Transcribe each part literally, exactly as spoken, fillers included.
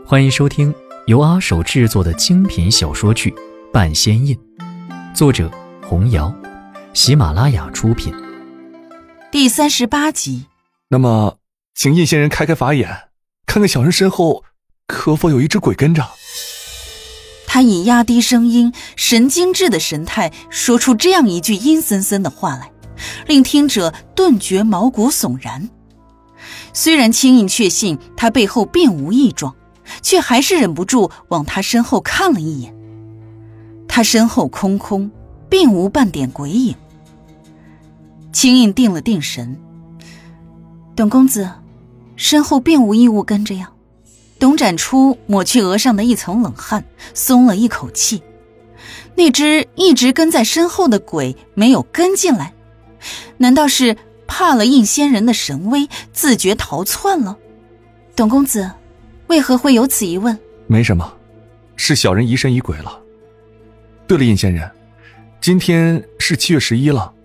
欢迎收听由阿手制作的精品小说剧《半仙印》，作者红瑶，喜马拉雅出品。 第三十八集。 那么请印仙人开开法眼，看看小人身后可否有一只鬼跟着。 他以压低声音，神经质的神态说出这样一句阴森森的话来，令听者顿觉毛骨悚然。虽然青印确信他背后并无异状，却还是忍不住往他身后看了一眼。他身后空空，并无半点鬼影。青印定了定神，董公子，身后并无异物跟着呀。董展初抹去额上的一层冷汗，松了一口气。那只一直跟在身后的鬼没有跟进来，难道是怕了印仙人的神威，自觉逃窜了？董公子，为何会有此疑问？ 没什么，是小人疑神疑鬼了。对了，印仙人，今天是七月十一了。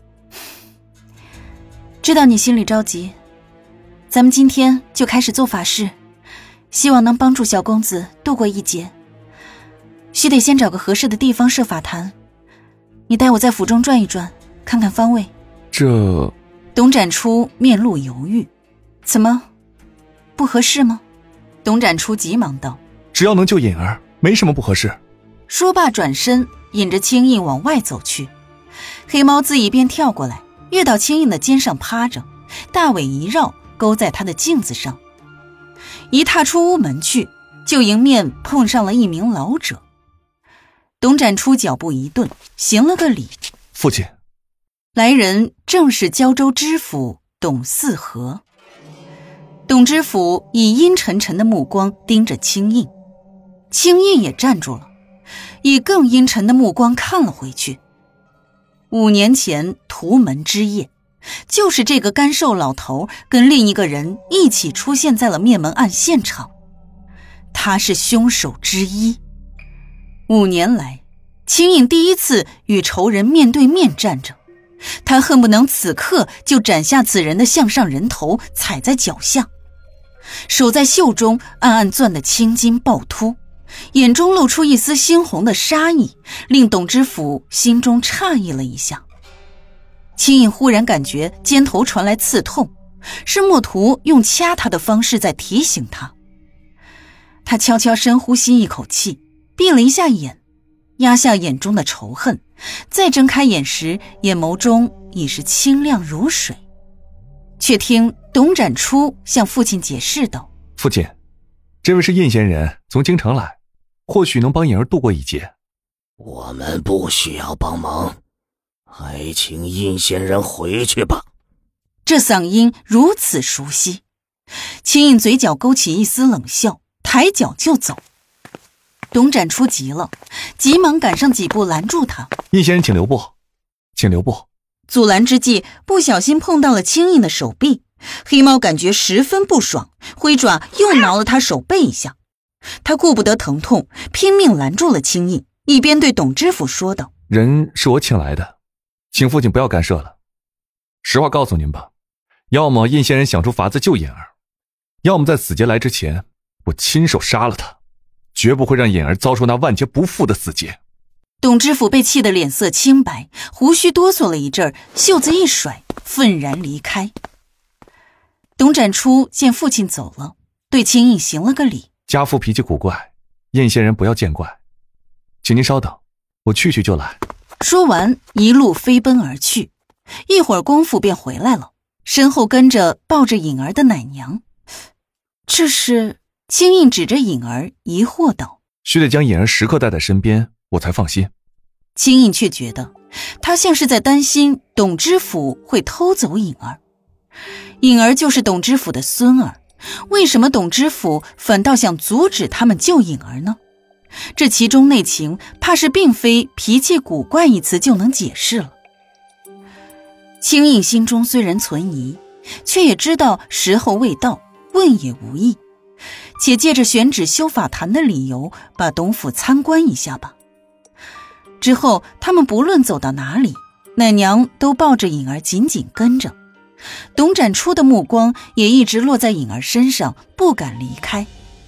知道你心里着急，咱们今天就开始做法事，希望能帮助小公子度过一劫。须得先找个合适的地方设法坛，你带我在府中转一转，看看方位。 这…… 董展初面露犹豫，怎么，不合适吗？董展初急忙道： 只要能救隐儿，没什么不合适。 说罢转身引着青印往外走去。黑猫自一边跳过来，跃到青印的肩上趴着，大尾一绕，勾在他的镜子上。一踏出屋门去，就迎面碰上了一名老者。董展初脚步一顿，行了个礼： 父亲。 来人正是胶州知府董四和。董知府以阴沉沉的目光盯着青印，青印也站住了，以更阴沉的目光看了回去。五年前屠门之夜，就是这个干瘦老头跟另一个人一起出现在了灭门案现场，他是凶手之一。五年来，青印第一次与仇人面对面站着，他恨不能此刻就斩下此人的项上人头，踩在脚下。手在袖中暗暗攥得青筋暴突，眼中露出一丝猩红的杀意，令董知府心中诧异了一下。青印忽然感觉肩头传来刺痛，是墨图用掐他的方式在提醒他。他悄悄深呼吸一口气，闭了一下眼，压下眼中的仇恨，再睁开眼时，眼眸中已是清亮如水。却听董展初向父亲解释道： 父亲，这位是印仙人，从京城来，或许能帮隐儿度过一劫。 我们不需要帮忙，还请印仙人回去吧。 这嗓音如此熟悉，青印嘴角勾起一丝冷笑，抬脚就走。董展初急了，急忙赶上几步拦住他： 印仙人请留步，请留步。 阻拦之际，不小心碰到了青印的手臂，黑猫感觉十分不爽，挥爪又挠了他手背一下。他顾不得疼痛，拼命拦住了青印，一边对董知府说道： 人是我请来的，请父亲不要干涉了。实话告诉您吧，要么印仙人想出法子救隐儿，要么在死劫来之前，我亲手杀了他，绝不会让隐儿遭受那万劫不复的死劫。 董知府被气得脸色青白，胡须哆嗦了一阵，袖子一甩，愤然离开。董展初见父亲走了，对青印行了个礼： 家父脾气古怪，印仙人不要见怪，请您稍等，我去去就来。 说完一路飞奔而去，一会儿功夫便回来了，身后跟着抱着颖儿的奶娘。这是……青印指着颖儿疑惑道： 须得将隐儿时刻带在身边，我才放心。 青印却觉得他像是在担心董知府会偷走颖儿。颖儿就是董知府的孙儿，为什么董知府反倒想阻止他们救颖儿呢？这其中内情怕是并非脾气古怪一词就能解释了。青印心中虽然存疑，却也知道时候未到，问也无益，且借着选址修法坛的理由把董府参观一下吧。之后他们不论走到哪里，奶娘都抱着颖儿紧紧跟着，董展初的目光也一直落在颖儿身上，不敢离开。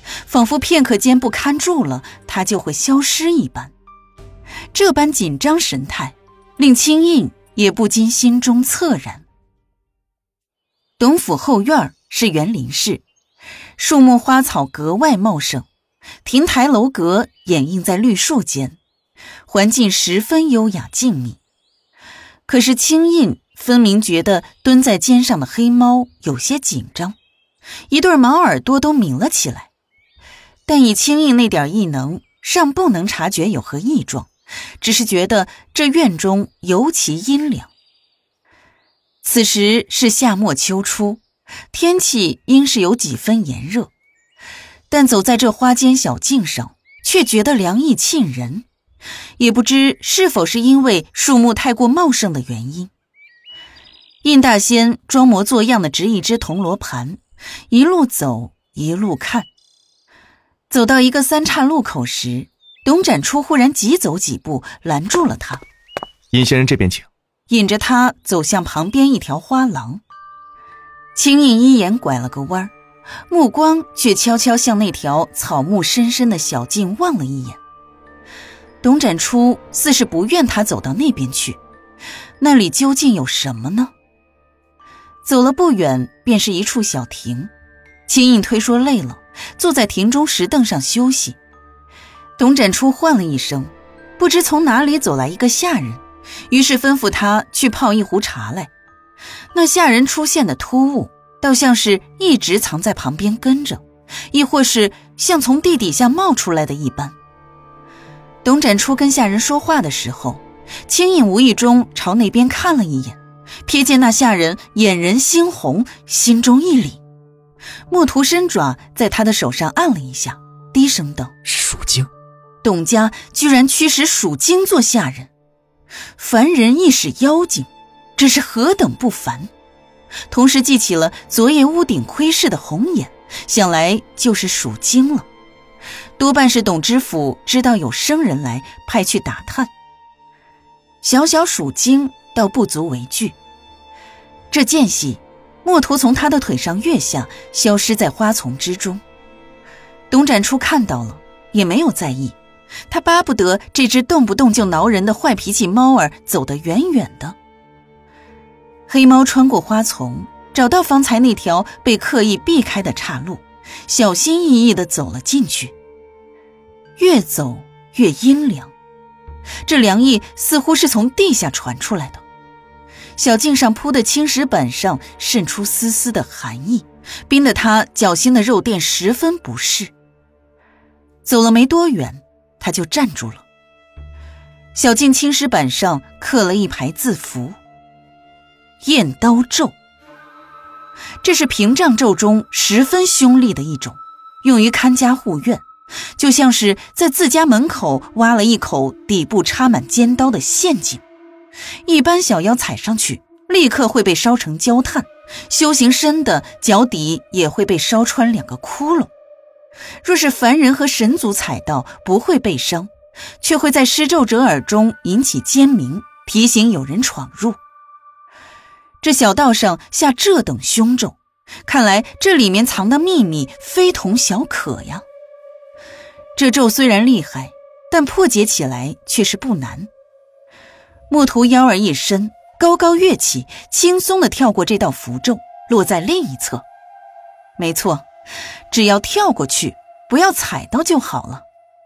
仿佛片刻间不看住了，他就会消失一般。这般紧张神态，令青印也不禁心中恻然。董府后院是园林式，树木花草格外茂盛，亭台楼阁掩映在绿树间，环境十分优雅静谧。可是青印分明觉得蹲在肩上的黑猫有些紧张，一对毛耳朵都抿了起来，但以青印那点异能，尚不能察觉有何异状，只是觉得这院中尤其阴凉。此时是夏末秋初，天气应是有几分炎热，但走在这花间小径上，却觉得凉意沁人，也不知是否是因为树木太过茂盛的原因。印大仙装模作样的执一只铜锣盘，一路走一路看。走到一个三岔路口时，董展初忽然急走几步，拦住了他。 殷先生这边请。 引着他走向旁边一条花廊。青印一眼拐了个弯，目光却悄悄向那条草木深深的小径望了一眼。董展初似是不愿他走到那边去，那里究竟有什么呢？走了不远，便是一处小亭。青印推说累了，坐在亭中石凳上休息。董展初唤了一声，不知从哪里走来一个下人，于是吩咐他去泡一壶茶来。那下人出现的突兀，倒像是一直藏在旁边跟着，亦或是像从地底下冒出来的一般。董展初跟下人说话的时候，青印无意中朝那边看了一眼，瞥见那下人眼仁猩红，心中一凛，墨图伸爪在他的手上按了一下，低声道： 属精。 董家居然驱使属精做下人，凡人亦是妖精，这是何等不凡。同时记起了昨夜屋顶窥视的红眼，想来就是属精了，多半是董知府知道有生人来，派去打探。小小属精倒不足为惧。这间隙，墨图从他的腿上跃下，消失在花丛之中。董展初看到了，也没有在意，他巴不得这只动不动就挠人的坏脾气猫儿走得远远的。黑猫穿过花丛，找到方才那条被刻意避开的岔路，小心翼翼地走了进去。越走越阴凉，这凉意似乎是从地下传出来的。小径上铺的青石板上渗出丝丝的寒意，冰得他脚心的肉垫十分不适。走了没多远，他就站住了。小径青石板上刻了一排字符：燕刀咒。这是屏障咒中十分凶厉的一种，用于看家护院，就像是在自家门口挖了一口底部插满尖刀的陷阱。一般小妖踩上去，立刻会被烧成焦炭，修行深的脚底也会被烧穿两个窟窿。若是凡人和神族踩到，不会被伤，却会在施咒者耳中引起尖鸣，提醒有人闯入。这小道上下这等凶咒，看来这里面藏的秘密非同小可呀。这咒虽然厉害，但破解起来却是不难。墨图腰儿一伸，高高跃起，轻松地跳过这道符咒，落在另一侧。没错，只要跳过去，不要踩到就好了。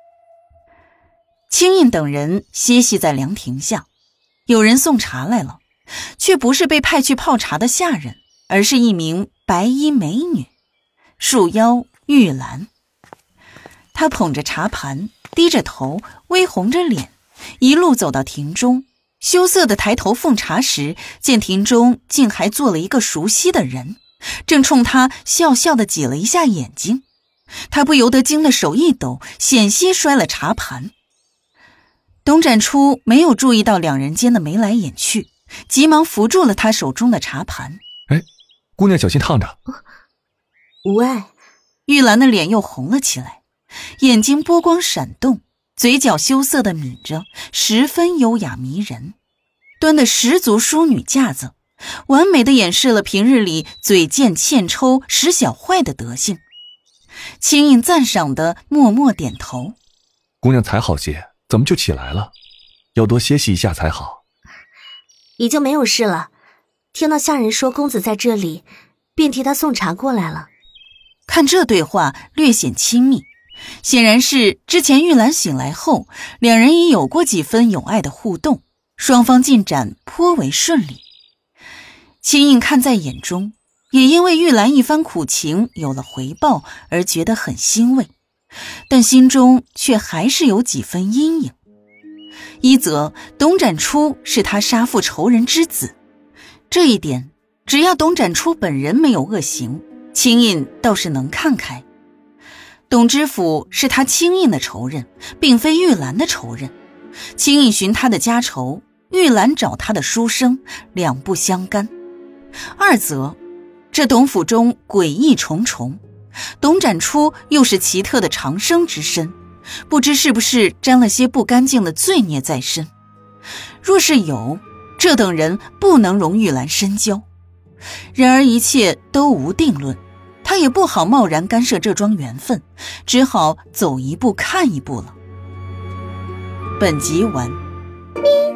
青印等人歇息在凉亭下，有人送茶来了，却不是被派去泡茶的下人，而是一名白衣美女，束腰玉兰。她捧着茶盘，低着头，微红着脸，一路走到亭中，羞涩地抬头奉茶时，见亭中竟还坐了一个熟悉的人，正冲他笑笑地挤了一下眼睛。他不由得惊得手一抖，险些摔了茶盘。董展初没有注意到两人间的眉来眼去，急忙扶住了他手中的茶盘。 哎，姑娘小心烫着。 无碍。 玉兰的脸又红了起来，眼睛波光闪动，嘴角羞涩地抿着，十分优雅迷人，端的十足淑女架子，完美地掩饰了平日里嘴贱欠抽使小坏的德性。 青印赞赏的默默点头。 姑娘才好些，怎么就起来了？要多歇息一下才好。 已经没有事了，听到下人说公子在这里，便替他送茶过来了。 看这对话略显亲密，显然是之前玉兰醒来后，两人已有过几分有爱的互动，双方进展颇为顺利。青印看在眼中，也因为玉兰一番苦情有了回报而觉得很欣慰，但心中却还是有几分阴影。一则董展初是他杀父仇人之子，这一点只要董展初本人没有恶行，青印倒是能看开。董知府是他青印的仇人，并非玉兰的仇人，青印寻他的家仇，玉兰找他的书生，两不相干。二则这董府中诡异重重，董展初又是奇特的长生之身，不知是不是沾了些不干净的罪孽在身。若是有，这等人不能容玉兰深交。然而一切都无定论，他也不好贸然干涉这桩缘分，只好走一步看一步了。本集完。